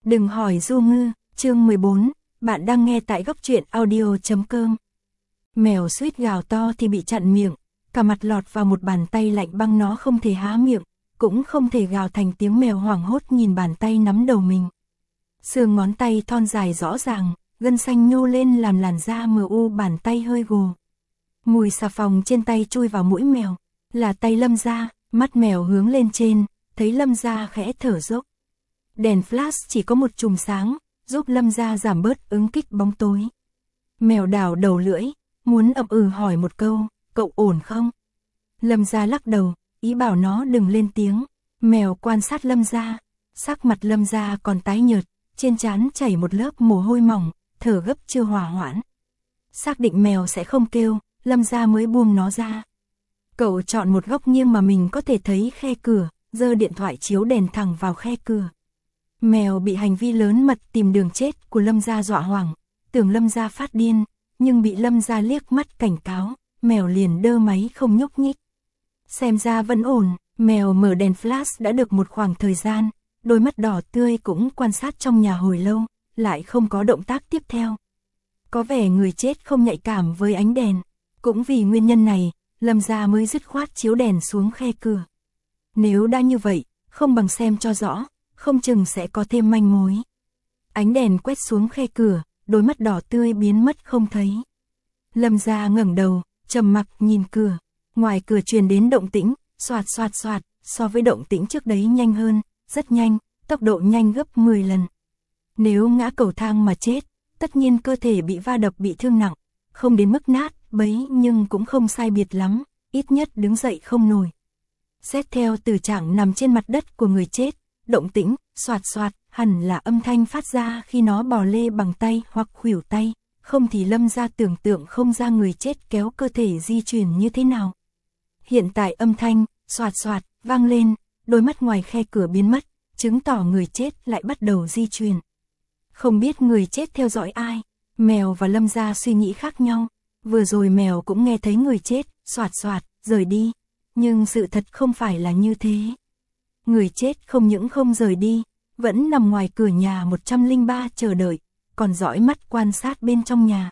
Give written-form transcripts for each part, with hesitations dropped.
Đừng hỏi Du Ngư, chương 14, bạn đang nghe tại góc truyện audio.com. Mèo suýt gào to thì bị chặn miệng, cả mặt lọt vào một bàn tay lạnh băng, nó không thể há miệng, cũng không thể gào thành tiếng. Mèo hoảng hốt nhìn bàn tay nắm đầu mình. Xương ngón tay thon dài rõ ràng, gân xanh nhô lên làm làn da mờ u, bàn tay hơi gồ. Mùi xà phòng trên tay chui vào mũi mèo, là tay Lâm Gia. Mắt mèo hướng lên trên, thấy Lâm Gia khẽ thở dốc. Đèn flash chỉ có một chùm sáng, giúp Lâm Gia giảm bớt ứng kích bóng tối. Mèo đảo đầu lưỡi, muốn ậm ừ hỏi một câu, cậu ổn không? Lâm Gia lắc đầu, ý bảo nó đừng lên tiếng. Mèo quan sát Lâm Gia, sắc mặt Lâm Gia còn tái nhợt, trên trán chảy một lớp mồ hôi mỏng, thở gấp chưa hòa hoãn. Xác định mèo sẽ không kêu, Lâm Gia mới buông nó ra. Cậu chọn một góc nghiêng mà mình có thể thấy khe cửa, giơ điện thoại chiếu đèn thẳng vào khe cửa. Mèo bị hành vi lớn mật tìm đường chết của Lâm Gia dọa hoảng, tưởng Lâm Gia phát điên, nhưng bị Lâm Gia liếc mắt cảnh cáo, mèo liền đơ máy không nhúc nhích. Xem ra vẫn ổn, mèo mở đèn flash đã được một khoảng thời gian, đôi mắt đỏ tươi cũng quan sát trong nhà hồi lâu, lại không có động tác tiếp theo. Có vẻ người chết không nhạy cảm với ánh đèn, cũng vì nguyên nhân này, Lâm Gia mới dứt khoát chiếu đèn xuống khe cửa. Nếu đã như vậy, không bằng xem cho rõ, không chừng sẽ có thêm manh mối. Ánh đèn quét xuống khe cửa, đôi mắt đỏ tươi biến mất không thấy. Lâm Gia ngẩng đầu, trầm mặc nhìn cửa. Ngoài cửa truyền đến động tĩnh, xoạt xoạt xoạt, so với động tĩnh trước đấy nhanh hơn, rất nhanh, tốc độ nhanh gấp 10 lần. Nếu ngã cầu thang mà chết, tất nhiên cơ thể bị va đập bị thương nặng, không đến mức nát bấy nhưng cũng không sai biệt lắm, ít nhất đứng dậy không nổi. Xét theo từ trạng nằm trên mặt đất của người chết, động tĩnh, xoạt xoạt, hẳn là âm thanh phát ra khi nó bò lê bằng tay hoặc khuỷu tay, không thì Lâm Gia tưởng tượng không ra người chết kéo cơ thể di chuyển như thế nào. Hiện tại âm thanh, xoạt xoạt, vang lên, đôi mắt ngoài khe cửa biến mất, chứng tỏ người chết lại bắt đầu di chuyển. Không biết người chết theo dõi ai, mèo và Lâm Gia suy nghĩ khác nhau. Vừa rồi mèo cũng nghe thấy người chết, xoạt xoạt, rời đi, nhưng sự thật không phải là như thế. Người chết không những không rời đi, vẫn nằm ngoài cửa nhà 103 chờ đợi, còn dõi mắt quan sát bên trong nhà.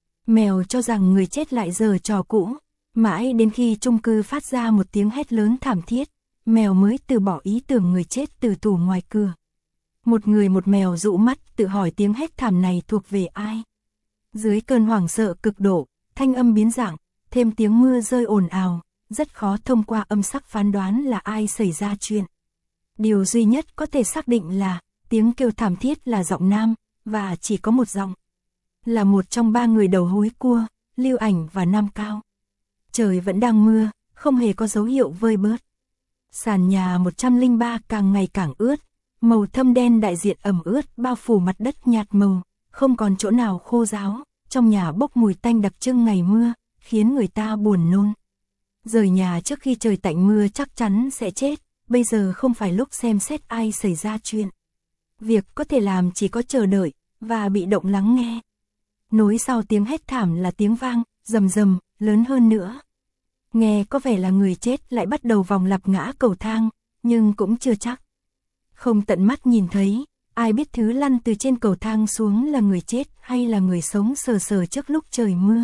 Mèo cho rằng người chết lại giở trò cũ, mãi đến khi chung cư phát ra một tiếng hét lớn thảm thiết, mèo mới từ bỏ ý tưởng người chết từ tủ ngoài cửa. Một người một mèo dụ mắt tự hỏi tiếng hét thảm này thuộc về ai. Dưới cơn hoảng sợ cực độ, thanh âm biến dạng, thêm tiếng mưa rơi ồn ào, rất khó thông qua âm sắc phán đoán là ai xảy ra chuyện. Điều duy nhất có thể xác định là, tiếng kêu thảm thiết là giọng nam, và chỉ có một giọng. Là một trong ba người đầu húi cua, Lưu Ảnh và Nam Cao. Trời vẫn đang mưa, không hề có dấu hiệu vơi bớt. Sàn nhà 103 càng ngày càng ướt, màu thâm đen đại diện ẩm ướt bao phủ mặt đất nhạt màu, không còn chỗ nào khô ráo, trong nhà bốc mùi tanh đặc trưng ngày mưa, khiến người ta buồn nôn. Rời nhà trước khi trời tạnh mưa chắc chắn sẽ chết, bây giờ không phải lúc xem xét ai xảy ra chuyện. Việc có thể làm chỉ có chờ đợi, và bị động lắng nghe. Nối sau tiếng hét thảm là tiếng vang, rầm rầm, lớn hơn nữa. Nghe có vẻ là người chết lại bắt đầu vòng lặp ngã cầu thang, nhưng cũng chưa chắc. Không tận mắt nhìn thấy, ai biết thứ lăn từ trên cầu thang xuống là người chết hay là người sống sờ sờ trước lúc trời mưa.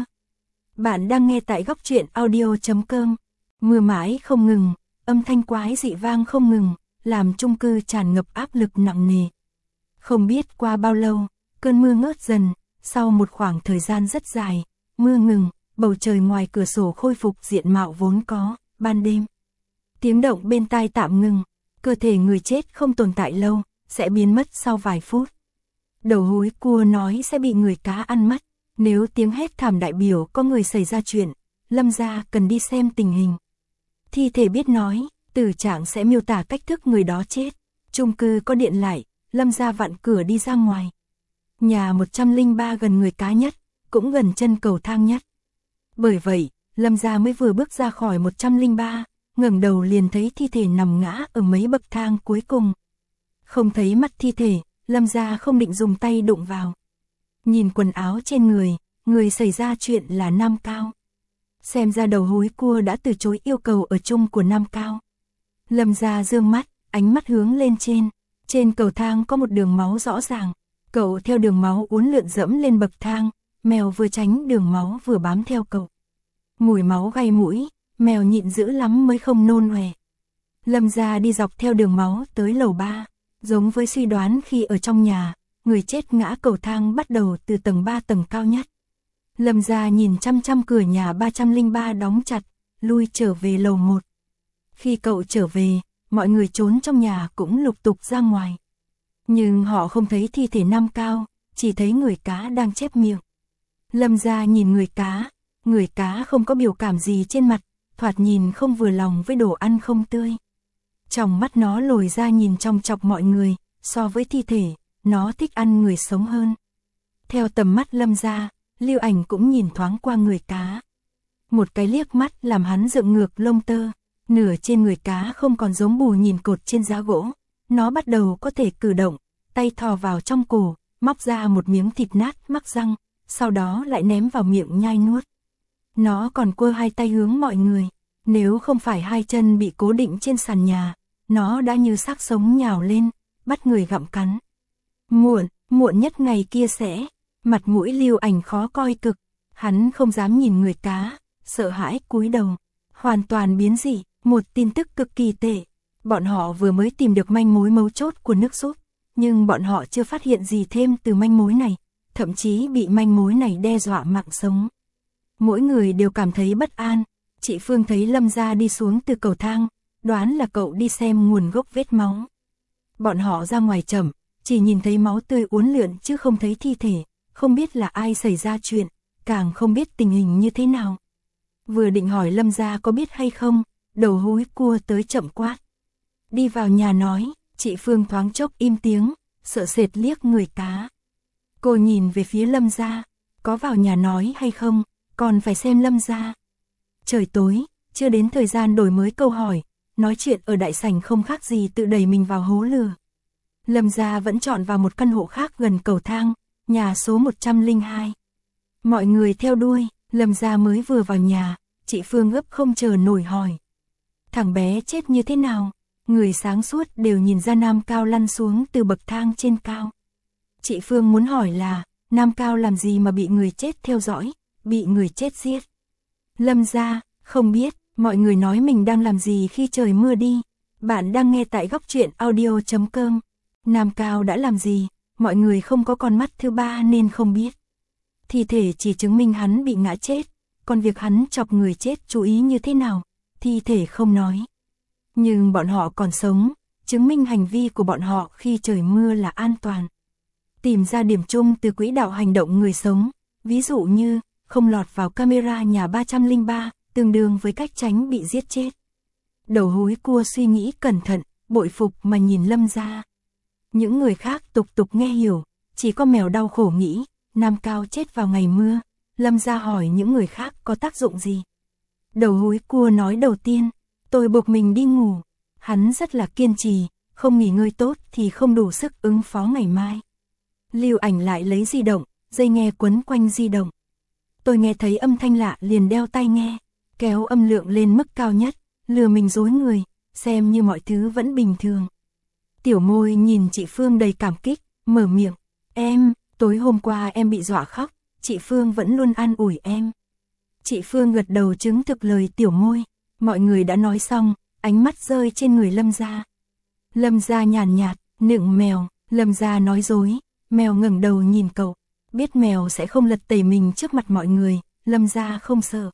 Bạn đang nghe tại góc truyện audio.com. Mưa mãi không ngừng, âm thanh quái dị vang không ngừng, làm chung cư tràn ngập áp lực nặng nề. Không biết qua bao lâu, cơn mưa ngớt dần, sau một khoảng thời gian rất dài, mưa ngừng, bầu trời ngoài cửa sổ khôi phục diện mạo vốn có, ban đêm. Tiếng động bên tai tạm ngừng, cơ thể người chết không tồn tại lâu, sẽ biến mất sau vài phút. Đầu húi cua nói sẽ bị người cá ăn mất, nếu tiếng hét thảm đại biểu có người xảy ra chuyện, Lâm Gia cần đi xem tình hình. Thi thể biết nói, tử trạng sẽ miêu tả cách thức người đó chết. Chung cư có điện lại, Lâm Gia vặn cửa đi ra ngoài. Nhà 103 gần người cá nhất, cũng gần chân cầu thang nhất. Bởi vậy, Lâm Gia mới vừa bước ra khỏi 103, ngẩng đầu liền thấy thi thể nằm ngã ở mấy bậc thang cuối cùng. Không thấy mặt thi thể, Lâm Gia không định dùng tay đụng vào. Nhìn quần áo trên người xảy ra chuyện là Nam Cao. Xem ra đầu húi cua đã từ chối yêu cầu ở chung của Nam Cao. Lâm Gia dương mắt, ánh mắt hướng lên trên. Trên cầu thang có một đường máu rõ ràng, cậu theo đường máu uốn lượn dẫm lên bậc thang, mèo vừa tránh đường máu vừa bám theo cậu. Mùi máu gai mũi, mèo nhịn dữ lắm mới không nôn ọe. Lâm Gia đi dọc theo đường máu tới lầu 3, giống với suy đoán khi ở trong nhà, người chết ngã cầu thang bắt đầu từ tầng 3 tầng cao nhất. Lâm Gia nhìn chăm chăm cửa nhà 303 đóng chặt, lui trở về lầu 1. Khi cậu trở về, mọi người trốn trong nhà cũng lục tục ra ngoài. Nhưng họ không thấy thi thể Nam Cao, chỉ thấy người cá đang chép miệng. Lâm Gia nhìn người cá không có biểu cảm gì trên mặt, thoạt nhìn không vừa lòng với đồ ăn không tươi. Trong mắt nó lồi ra nhìn chòng chọc mọi người, so với thi thể, nó thích ăn người sống hơn. Theo tầm mắt Lâm Gia, Lưu Ảnh cũng nhìn thoáng qua người cá. Một cái liếc mắt làm hắn dựng ngược lông tơ, nửa trên người cá không còn giống bù nhìn cột trên giá gỗ. Nó bắt đầu có thể cử động, tay thò vào trong cổ, móc ra một miếng thịt nát mắc răng, sau đó lại ném vào miệng nhai nuốt. Nó còn quơ hai tay hướng mọi người, nếu không phải hai chân bị cố định trên sàn nhà, nó đã như xác sống nhào lên, bắt người gặm cắn. Muộn nhất ngày kia sẽ, mặt mũi Lưu Ảnh khó coi cực, hắn không dám nhìn người cá, sợ hãi cúi đầu, hoàn toàn biến dị, một tin tức cực kỳ tệ. Bọn họ vừa mới tìm được manh mối mấu chốt của nước súp, nhưng bọn họ chưa phát hiện gì thêm từ manh mối này, thậm chí bị manh mối này đe dọa mạng sống. Mỗi người đều cảm thấy bất an. Chị Phương thấy Lâm Gia đi xuống từ cầu thang, đoán là cậu đi xem nguồn gốc vết máu. Bọn họ ra ngoài chậm, chỉ nhìn thấy máu tươi uốn lượn chứ không thấy thi thể, không biết là ai xảy ra chuyện, càng không biết tình hình như thế nào. Vừa định hỏi Lâm Gia có biết hay không, đầu húi cua tới chậm quát. Đi vào nhà nói, chị Phương thoáng chốc im tiếng, sợ sệt liếc người cá. Cô nhìn về phía Lâm Gia, có vào nhà nói hay không, còn phải xem Lâm Gia. Trời tối, chưa đến thời gian đổi mới câu hỏi, nói chuyện ở đại sảnh không khác gì tự đẩy mình vào hố lửa. Lâm Gia vẫn chọn vào một căn hộ khác gần cầu thang, nhà số 102. Mọi người theo đuôi, Lâm Gia mới vừa vào nhà, chị Phương gấp không chờ nổi hỏi. Thằng bé chết như thế nào? Người sáng suốt đều nhìn ra Nam Cao lăn xuống từ bậc thang trên cao. Chị Phương muốn hỏi là, Nam Cao làm gì mà bị người chết theo dõi, bị người chết giết? Lâm Gia, không biết, mọi người nói mình đang làm gì khi trời mưa đi. Bạn đang nghe tại góc truyện audio.com. Nam Cao đã làm gì, mọi người không có con mắt thứ ba nên không biết. Thi thể chỉ chứng minh hắn bị ngã chết, còn việc hắn chọc người chết chú ý như thế nào, thi thể không nói. Nhưng bọn họ còn sống, chứng minh hành vi của bọn họ khi trời mưa là an toàn. Tìm ra điểm chung từ quỹ đạo hành động người sống, ví dụ như không lọt vào camera nhà 303, tương đương với cách tránh bị giết chết. Đầu húi cua suy nghĩ cẩn thận, bội phục mà nhìn Lâm Gia. Những người khác tục tục nghe hiểu, chỉ có mèo đau khổ nghĩ, Nam Cao chết vào ngày mưa. Lâm Gia hỏi những người khác có tác dụng gì. Đầu húi cua nói đầu tiên, tôi buộc mình đi ngủ. Hắn rất là kiên trì, không nghỉ ngơi tốt thì không đủ sức ứng phó ngày mai. Lưu Ảnh lại lấy di động, dây nghe quấn quanh di động. Tôi nghe thấy âm thanh lạ liền đeo tai nghe, kéo âm lượng lên mức cao nhất, lừa mình dối người, xem như mọi thứ vẫn bình thường. Tiểu Môi nhìn chị Phương đầy cảm kích, mở miệng, em, tối hôm qua em bị dọa khóc, chị Phương vẫn luôn an ủi em. Chị Phương gật đầu chứng thực lời Tiểu Môi, mọi người đã nói xong, ánh mắt rơi trên người Lâm Gia. Lâm Gia nhàn nhạt, nựng mèo, Lâm Gia nói dối, mèo ngẩng đầu nhìn cậu, biết mèo sẽ không lật tẩy mình trước mặt mọi người, Lâm Gia không sợ.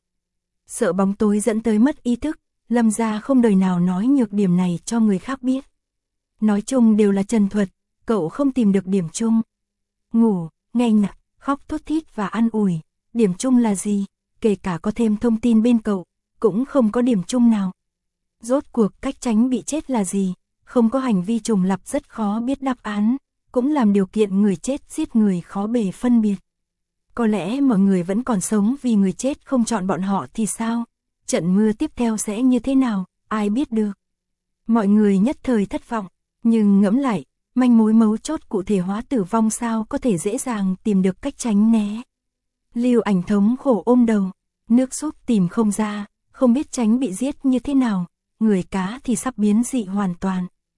Sợ bóng tối dẫn tới mất ý thức, Lâm Gia không đời nào nói nhược điểm này cho người khác biết. Nói chung đều là trần thuật, cậu không tìm được điểm chung. Ngủ, nghe nhạc, khóc thút thít và an ủi, điểm chung là gì? Kể cả có thêm thông tin bên cậu, cũng không có điểm chung nào. Rốt cuộc cách tránh bị chết là gì? Không có hành vi trùng lặp rất khó biết đáp án, cũng làm điều kiện người chết giết người khó bề phân biệt. Có lẽ mọi người vẫn còn sống vì người chết không chọn bọn họ thì sao? Trận mưa tiếp theo sẽ như thế nào? Ai biết được? Mọi người nhất thời thất vọng, nhưng ngẫm lại, manh mối mấu chốt cụ thể hóa tử vong sao có thể dễ dàng tìm được cách tránh né. Lưu Ảnh thống khổ ôm đầu, nước súp tìm không ra, không biết tránh bị giết như thế nào, người cá thì sắp biến dị hoàn toàn.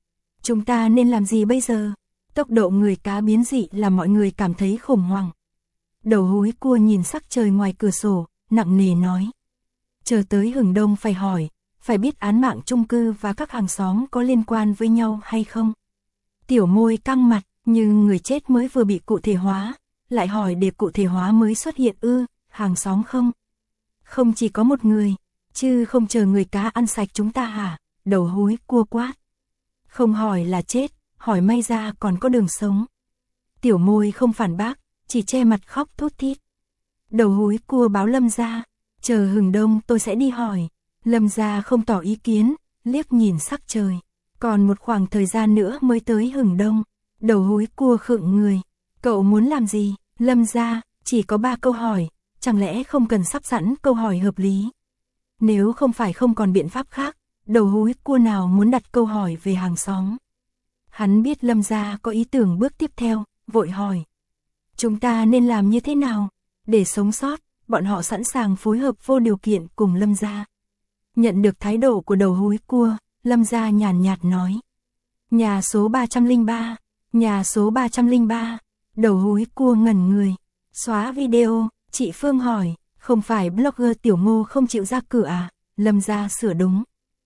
Chúng ta nên làm gì bây giờ? Tốc độ người cá biến dị làm mọi người cảm thấy khủng hoảng. Đầu húi cua nhìn sắc trời ngoài cửa sổ, nặng nề nói. Chờ tới hừng đông phải hỏi, phải biết án mạng chung cư và các hàng xóm có liên quan với nhau hay không. Tiểu Môi căng mặt, nhưng người chết mới vừa bị cụ thể hóa, lại hỏi để cụ thể hóa mới xuất hiện hàng xóm không? Không chỉ có một người, chứ không chờ người cá ăn sạch chúng ta hả? Đầu húi cua quát. Không hỏi là chết, hỏi may ra còn có đường sống. Tiểu Môi không phản bác, chỉ che mặt khóc thút thít. Đầu húi cua báo Lâm gia, chờ hừng đông tôi sẽ đi hỏi. Lâm gia không tỏ ý kiến, liếc nhìn sắc trời. Còn một khoảng thời gian nữa mới tới hừng đông. Đầu húi cua khựng người. Cậu muốn làm gì? Lâm gia, chỉ có 3 câu hỏi, chẳng lẽ không cần sắp sẵn câu hỏi hợp lý? Nếu không phải không còn biện pháp khác, đầu húi cua nào muốn đặt câu hỏi về hàng xóm. Hắn biết Lâm gia có ý tưởng bước tiếp theo, vội hỏi. Chúng ta nên làm như thế nào? Để sống sót, bọn họ sẵn sàng phối hợp vô điều kiện cùng Lâm gia. Nhận được thái độ của đầu húi cua, Lâm gia nhàn nhạt nói. Nhà số 303, nhà số 303, đầu húi cua ngẩn người. Xóa video, chị Phương hỏi, không phải blogger Tiểu Ngô không chịu ra cửa à? Lâm gia sửa đúng.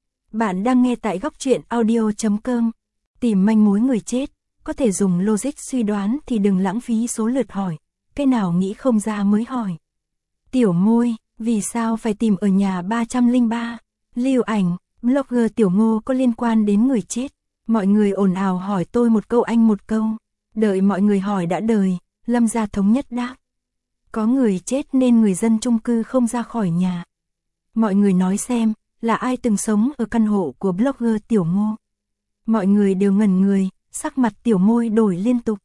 Bạn đang nghe tại góc truyện audio.com. Tìm manh mối người chết, có thể dùng logic suy đoán thì đừng lãng phí số lượt hỏi. Cái nào nghĩ không ra mới hỏi. Tiểu Môi, vì sao phải tìm ở nhà 303? Lưu Ảnh, blogger Tiểu Ngô có liên quan đến người chết. Mọi người ồn ào hỏi tôi một câu anh một câu. Đợi mọi người hỏi đã đời, Lâm gia thống nhất đáp. Có người chết nên người dân chung cư không ra khỏi nhà. Mọi người nói xem, là ai từng sống ở căn hộ của blogger Tiểu Ngô? Mọi người đều ngẩn người, sắc mặt Tiểu Môi đổi liên tục.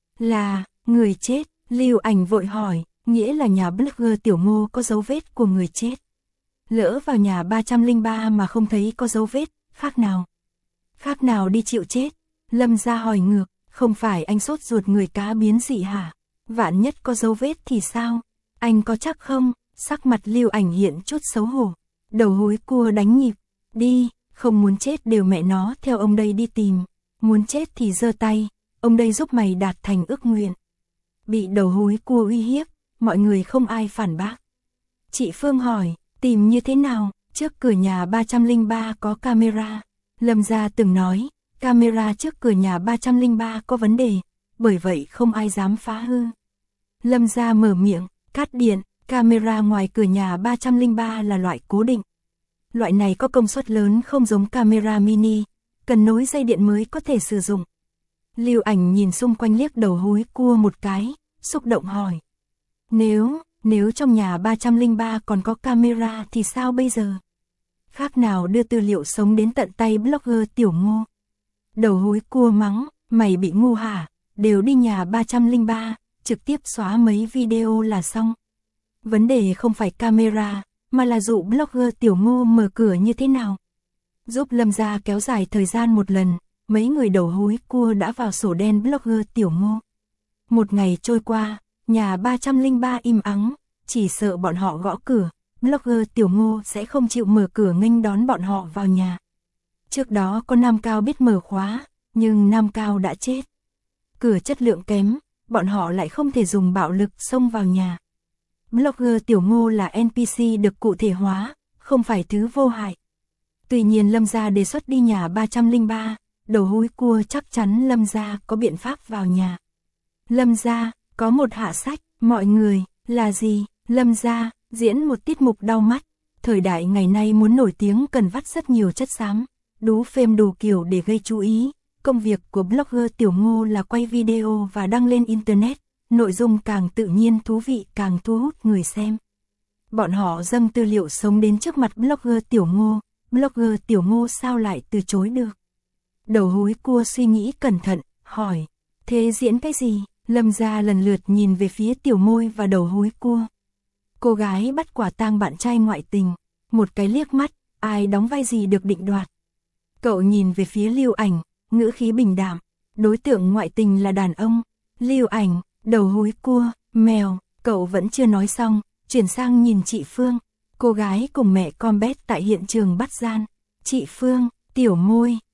Là, người chết, Lưu Ảnh vội hỏi, nghĩa là nhà blogger Tiểu Ngô có dấu vết của người chết. Lỡ vào nhà 303 mà không thấy có dấu vết, khác nào? Khác nào đi chịu chết? Lâm gia hỏi ngược, không phải anh sốt ruột người cá biến dị hả? Vạn nhất có dấu vết thì sao? Anh có chắc không? Sắc mặt Lưu Ảnh hiện chút xấu hổ. Đầu húi cua đánh nhịp. Đi, không muốn chết đều mẹ nó theo ông đây đi tìm. Muốn chết thì giơ tay, ông đây giúp mày đạt thành ước nguyện. Bị đầu húi cua uy hiếp, mọi người không ai phản bác. Chị Phương hỏi, tìm như thế nào? Trước cửa nhà 303 có camera. Lâm gia từng nói, camera trước cửa nhà 303 có vấn đề, bởi vậy không ai dám phá hư. Lâm gia mở miệng, cắt điện, camera ngoài cửa nhà 303 là loại cố định. Loại này có công suất lớn không giống camera mini, cần nối dây điện mới có thể sử dụng. Lưu Ảnh nhìn xung quanh liếc đầu húi cua một cái, xúc động hỏi. Nếu trong nhà 303 còn có camera thì sao bây giờ? Khác nào đưa tư liệu sống đến tận tay blogger Tiểu Ngô. Đầu húi cua mắng, mày bị ngu hả? Đều đi nhà 303, trực tiếp xóa mấy video là xong. Vấn đề không phải camera, mà là dụ blogger Tiểu Ngô mở cửa như thế nào. Giúp Lâm gia kéo dài thời gian một lần, mấy người đầu húi cua đã vào sổ đen blogger Tiểu Ngô. Một ngày trôi qua, nhà 303 im ắng, chỉ sợ bọn họ gõ cửa, blogger Tiểu Ngô sẽ không chịu mở cửa nghênh đón bọn họ vào nhà. Trước đó có Nam Cao biết mở khóa, nhưng Nam Cao đã chết. Cửa chất lượng kém, bọn họ lại không thể dùng bạo lực xông vào nhà. Blogger Tiểu Ngô là NPC được cụ thể hóa, không phải thứ vô hại. Tuy nhiên Lâm gia đề xuất đi nhà 303, đầu húi cua chắc chắn Lâm gia có biện pháp vào nhà. Lâm gia, có một hạ sách, mọi người, là gì? Lâm gia, diễn một tiết mục đau mắt. Thời đại ngày nay muốn nổi tiếng cần vắt rất nhiều chất xám, đú phêm đủ kiểu để gây chú ý. Công việc của blogger Tiểu Ngô là quay video và đăng lên Internet, nội dung càng tự nhiên thú vị càng thu hút người xem. Bọn họ dâng tư liệu sống đến trước mặt blogger Tiểu Ngô sao lại từ chối được? Đầu húi cua suy nghĩ cẩn thận, hỏi, thế diễn cái gì? Lâm gia lần lượt nhìn về phía Tiểu Môi và đầu húi cua. Cô gái bắt quả tang bạn trai ngoại tình, một cái liếc mắt, ai đóng vai gì được định đoạt. Cậu nhìn về phía Lưu Ảnh, ngữ khí bình đạm, đối tượng ngoại tình là đàn ông. Lưu Ảnh, đầu húi cua, mèo, cậu vẫn chưa nói xong, chuyển sang nhìn chị Phương. Cô gái cùng mẹ con bé tại hiện trường bắt gian. Chị Phương, Tiểu Môi,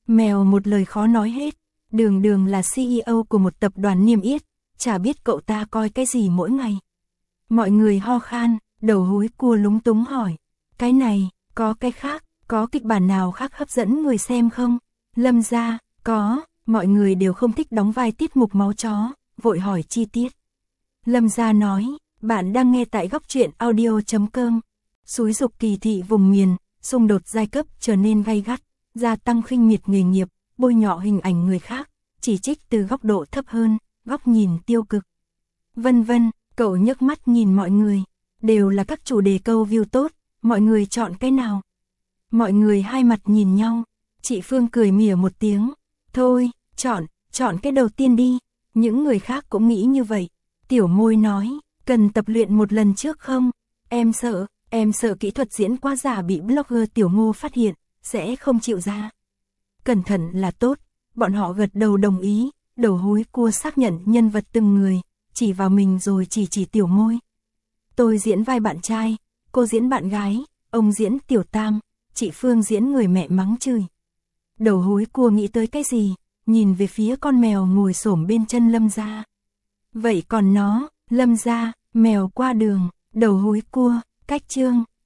Mèo một lời khó nói hết, đường đường là CEO của một tập đoàn niêm yết, chả biết cậu ta coi cái gì mỗi ngày. Mọi người ho khan, đầu húi cua lúng túng hỏi, cái này, có cái khác, có kịch bản nào khác hấp dẫn người xem không? Lâm gia, có, mọi người đều không thích đóng vai tiết mục máu chó, vội hỏi chi tiết. Lâm gia nói, bạn đang nghe tại góc truyện audio.com. Xúi dục kỳ thị vùng miền, xung đột giai cấp trở nên gay gắt, gia tăng khinh miệt nghề nghiệp, bôi nhọ hình ảnh người khác, chỉ trích từ góc độ thấp hơn, góc nhìn tiêu cực. Vân vân, cậu nhấc mắt nhìn mọi người, đều là các chủ đề câu view tốt, mọi người chọn cái nào? Mọi người hai mặt nhìn nhau, chị Phương cười mỉa một tiếng, thôi, chọn cái đầu tiên đi, những người khác cũng nghĩ như vậy. Tiểu Môi nói, cần tập luyện một lần trước không? Em sợ kỹ thuật diễn quá giả bị blogger Tiểu Ngô phát hiện, sẽ không chịu ra. Cẩn thận là tốt, bọn họ gật đầu đồng ý, đầu húi cua xác nhận nhân vật từng người, chỉ vào mình rồi chỉ Tiểu Môi. Tôi diễn vai bạn trai, cô diễn bạn gái, ông diễn Tiểu Tam, chị Phương diễn người mẹ mắng chửi. Đầu húi cua nghĩ tới cái gì, nhìn về phía con mèo ngồi xổm bên chân Lâm gia. Vậy còn nó, Lâm gia, mèo qua đường, đầu húi cua, cách chương.